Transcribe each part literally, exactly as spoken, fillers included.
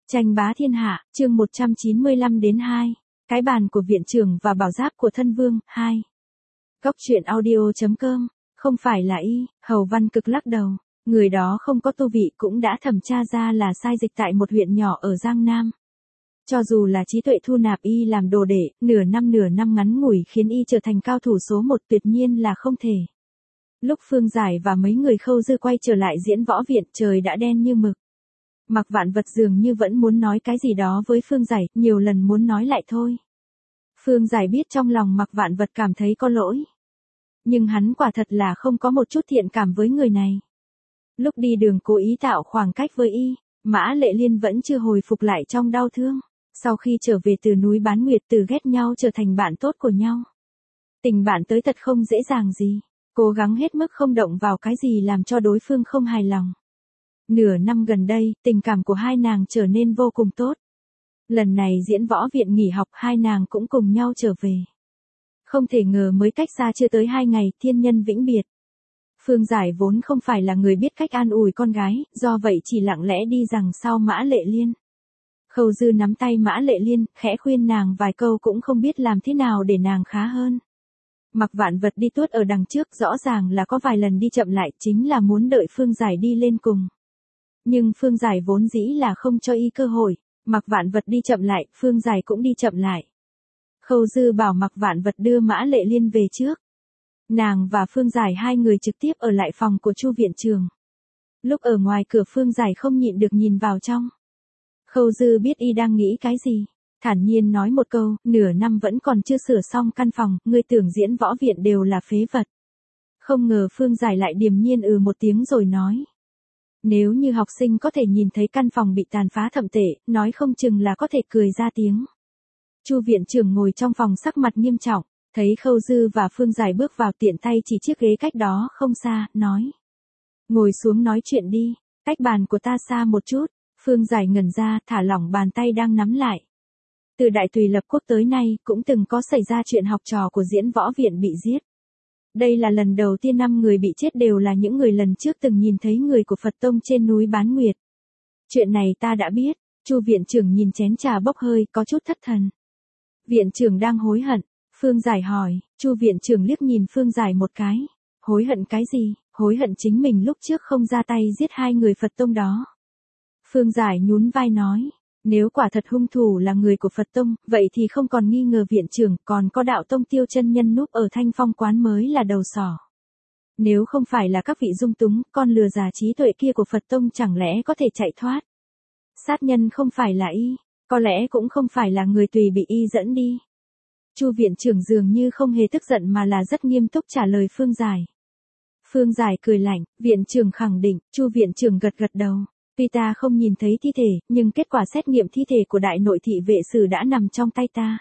Tranh bá thiên hạ, chương một trăm chín mươi lăm đến hai. Cái bàn của viện trưởng và bảo giáp của thân vương, hai. Góc truyện audio chấm com, không phải là y, Hầu Văn Cực lắc đầu, người đó không có tu vị cũng đã thẩm tra ra là sai dịch tại một huyện nhỏ ở Giang Nam. Cho dù là trí tuệ thu nạp y làm đồ đệ, nửa năm nửa năm ngắn ngủi khiến y trở thành cao thủ số một tuyệt nhiên là không thể. Lúc Phương Giải và mấy người Khâu Dư quay trở lại diễn võ viện, trời đã đen như mực. Mạc Vạn Vật dường như vẫn muốn nói cái gì đó với Phương Giải, nhiều lần muốn nói lại thôi. Phương Giải biết trong lòng Mạc Vạn Vật cảm thấy có lỗi. Nhưng hắn quả thật là không có một chút thiện cảm với người này. Lúc đi đường cố ý tạo khoảng cách với y, Mã Lệ Liên vẫn chưa hồi phục lại trong đau thương. Sau khi trở về từ núi Bán Nguyệt, từ ghét nhau trở thành bạn tốt của nhau. Tình bạn tới thật không dễ dàng gì, cố gắng hết mức không động vào cái gì làm cho đối phương không hài lòng. Nửa năm gần đây, tình cảm của hai nàng trở nên vô cùng tốt. Lần này diễn võ viện nghỉ học, hai nàng cũng cùng nhau trở về. Không thể ngờ mới cách xa chưa tới hai ngày, thiên nhân vĩnh biệt. Phương Giải vốn không phải là người biết cách an ủi con gái, do vậy chỉ lặng lẽ đi rằng sau Mã Lệ Liên. Khâu Dư nắm tay Mã Lệ Liên, khẽ khuyên nàng vài câu cũng không biết làm thế nào để nàng khá hơn. Mạc Vạn Vật đi tuốt ở đằng trước, rõ ràng là có vài lần đi chậm lại, chính là muốn đợi Phương Giải đi lên cùng. Nhưng Phương Giải vốn dĩ là không cho y cơ hội, Mạc Vạn Vật đi chậm lại, Phương Giải cũng đi chậm lại. Khâu Dư bảo Mạc Vạn Vật đưa Mã Lệ Liên về trước. Nàng và Phương Giải hai người trực tiếp ở lại phòng của Chu viện trưởng. Lúc ở ngoài cửa Phương Giải không nhịn được nhìn vào trong. Khâu Dư biết y đang nghĩ cái gì, thản nhiên nói một câu, nửa năm vẫn còn chưa sửa xong căn phòng, ngươi tưởng diễn võ viện đều là phế vật. Không ngờ Phương Giải lại điềm nhiên ừ một tiếng rồi nói. Nếu như học sinh có thể nhìn thấy căn phòng bị tàn phá thậm tệ, nói không chừng là có thể cười ra tiếng. Chu viện trưởng ngồi trong phòng sắc mặt nghiêm trọng, thấy Khâu Dư và Phương Giải bước vào tiện tay chỉ chiếc ghế cách đó không xa, nói. Ngồi xuống nói chuyện đi, cách bàn của ta xa một chút. Phương Giải ngẩn ra, thả lỏng bàn tay đang nắm lại. Từ Đại Tùy lập quốc tới nay, cũng từng có xảy ra chuyện học trò của diễn võ viện bị giết. Đây là lần đầu tiên năm người bị chết đều là những người lần trước từng nhìn thấy người của Phật Tông trên núi Bán Nguyệt. Chuyện này ta đã biết, Chu viện trưởng nhìn chén trà bốc hơi, có chút thất thần. Viện trưởng đang hối hận, Phương Giải hỏi, Chu viện trưởng liếc nhìn Phương Giải một cái. Hối hận cái gì? Hối hận chính mình lúc trước không ra tay giết hai người Phật Tông đó. Phương Giải nhún vai nói, nếu quả thật hung thủ là người của Phật Tông, vậy thì không còn nghi ngờ viện trưởng, còn có đạo tông Tiêu chân nhân núp ở Thanh Phong quán mới là đầu sỏ. Nếu không phải là các vị dung túng, con lừa già trí tuệ kia của Phật Tông chẳng lẽ có thể chạy thoát. Sát nhân không phải là y, có lẽ cũng không phải là người tùy bị y dẫn đi. Chu viện trưởng dường như không hề tức giận mà là rất nghiêm túc trả lời Phương Giải. Phương Giải cười lạnh, viện trưởng khẳng định, Chu viện trưởng gật gật đầu. Tuy ta không nhìn thấy thi thể, nhưng kết quả xét nghiệm thi thể của đại nội thị vệ sử đã nằm trong tay ta.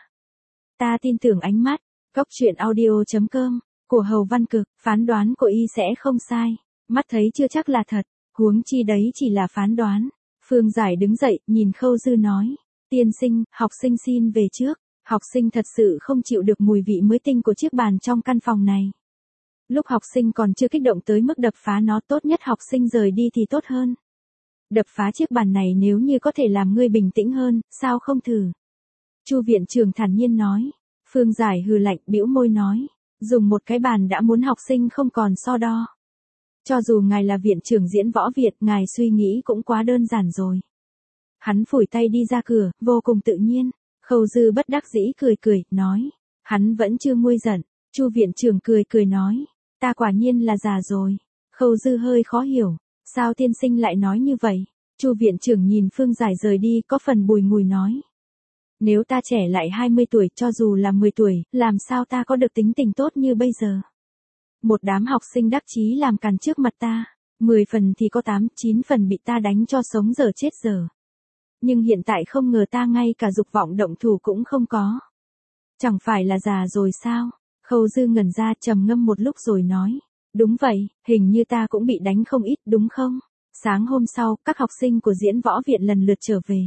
Ta tin tưởng ánh mắt, góc truyện audio chấm com, của Hầu Văn Cực, phán đoán của y sẽ không sai. Mắt thấy chưa chắc là thật, huống chi đấy chỉ là phán đoán. Phương Giải đứng dậy, nhìn Khâu Dư nói. Tiên sinh, học sinh xin về trước. Học sinh thật sự không chịu được mùi vị mới tinh của chiếc bàn trong căn phòng này. Lúc học sinh còn chưa kích động tới mức đập phá nó, tốt nhất học sinh rời đi thì tốt hơn. Đập phá chiếc bàn này nếu như có thể làm ngươi bình tĩnh hơn, sao không thử? Chu viện trưởng thản nhiên nói. Phương Giải hừ lạnh, bĩu môi nói. Dùng một cái bàn đã muốn học sinh không còn so đo. Cho dù ngài là viện trưởng diễn võ viện, ngài suy nghĩ cũng quá đơn giản rồi. Hắn phủi tay đi ra cửa, vô cùng tự nhiên. Khâu Dư bất đắc dĩ cười cười, nói. Hắn vẫn chưa nguôi giận. Chu viện trưởng cười cười nói. Ta quả nhiên là già rồi. Khâu Dư hơi khó hiểu. Sao tiên sinh lại nói như vậy? Chu viện trưởng nhìn Phương Giải rời đi, có phần bùi ngùi nói. Nếu ta trẻ lại hai mươi tuổi, cho dù là mười tuổi, làm sao ta có được tính tình tốt như bây giờ? Một đám học sinh đắc chí làm càn trước mặt ta, mười phần thì có tám, chín phần bị ta đánh cho sống dở chết dở. Nhưng hiện tại không ngờ ta ngay cả dục vọng động thủ cũng không có. Chẳng phải là già rồi sao? Khâu Dư ngẩn ra, trầm ngâm một lúc rồi nói. Đúng vậy, hình như ta cũng bị đánh không ít, đúng không? Sáng hôm sau, các học sinh của diễn võ viện lần lượt trở về.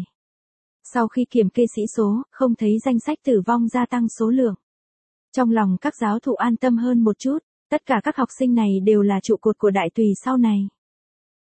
Sau khi kiểm kê sĩ số, không thấy danh sách tử vong gia tăng số lượng. Trong lòng các giáo thụ an tâm hơn một chút, tất cả các học sinh này đều là trụ cột của Đại Tùy sau này.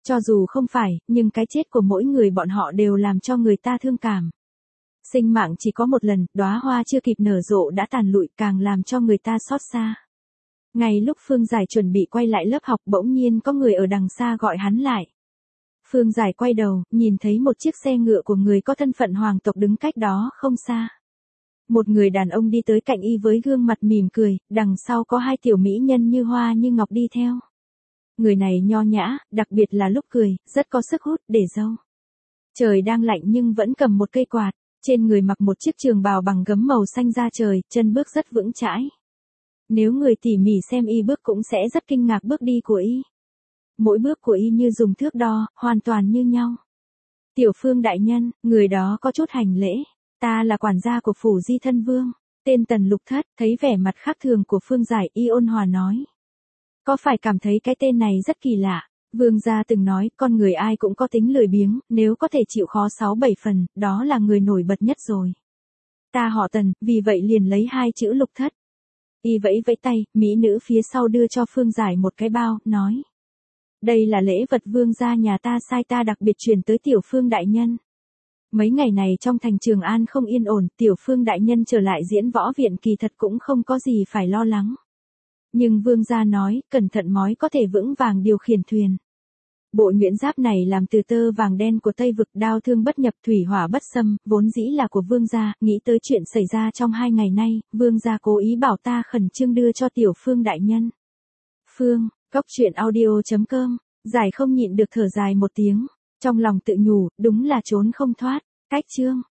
Cho dù không phải, nhưng cái chết của mỗi người bọn họ đều làm cho người ta thương cảm. Sinh mạng chỉ có một lần, đóa hoa chưa kịp nở rộ đã tàn lụi, càng làm cho người ta xót xa. Ngay lúc Phương Giải chuẩn bị quay lại lớp học, bỗng nhiên có người ở đằng xa gọi hắn lại. Phương Giải quay đầu, nhìn thấy một chiếc xe ngựa của người có thân phận hoàng tộc đứng cách đó không xa. Một người đàn ông đi tới cạnh y với gương mặt mỉm cười, đằng sau có hai tiểu mỹ nhân như hoa như ngọc đi theo. Người này nho nhã, đặc biệt là lúc cười, rất có sức hút, để dâu. Trời đang lạnh nhưng vẫn cầm một cây quạt, trên người mặc một chiếc trường bào bằng gấm màu xanh da trời, chân bước rất vững chãi. Nếu người tỉ mỉ xem y bước cũng sẽ rất kinh ngạc bước đi của y. Mỗi bước của y như dùng thước đo, hoàn toàn như nhau. Tiểu Phương đại nhân, người đó có chút hành lễ. Ta là quản gia của phủ Di Thân Vương, tên Tần Lục Thất. Thấy vẻ mặt khác thường của Phương Giải, y ôn hòa nói. Có phải cảm thấy cái tên này rất kỳ lạ? Vương gia từng nói, con người ai cũng có tính lười biếng, nếu có thể chịu khó sáu bảy phần, đó là người nổi bật nhất rồi. Ta họ Tần, vì vậy liền lấy hai chữ Lục Thất. Y vẫy vẫy tay, mỹ nữ phía sau đưa cho Phương Giải một cái bao, nói. Đây là lễ vật vương gia nhà ta sai ta đặc biệt truyền tới Tiểu Phương đại nhân. Mấy ngày này trong thành Trường An không yên ổn, Tiểu Phương đại nhân trở lại diễn võ viện kỳ thật cũng không có gì phải lo lắng. Nhưng vương gia nói, cẩn thận mói có thể vững vàng điều khiển thuyền. Bộ nhuyễn giáp này làm từ tơ vàng đen của Tây Vực, đao thương bất nhập, thủy hỏa bất xâm, vốn dĩ là của vương gia. Nghĩ tới chuyện xảy ra trong hai ngày nay, vương gia cố ý bảo ta khẩn trương đưa cho Tiểu Phương đại nhân. Phương, Cóc Truyện Audio chấm com, Giải không nhịn được thở dài một tiếng, trong lòng tự nhủ, đúng là trốn không thoát. Cách chương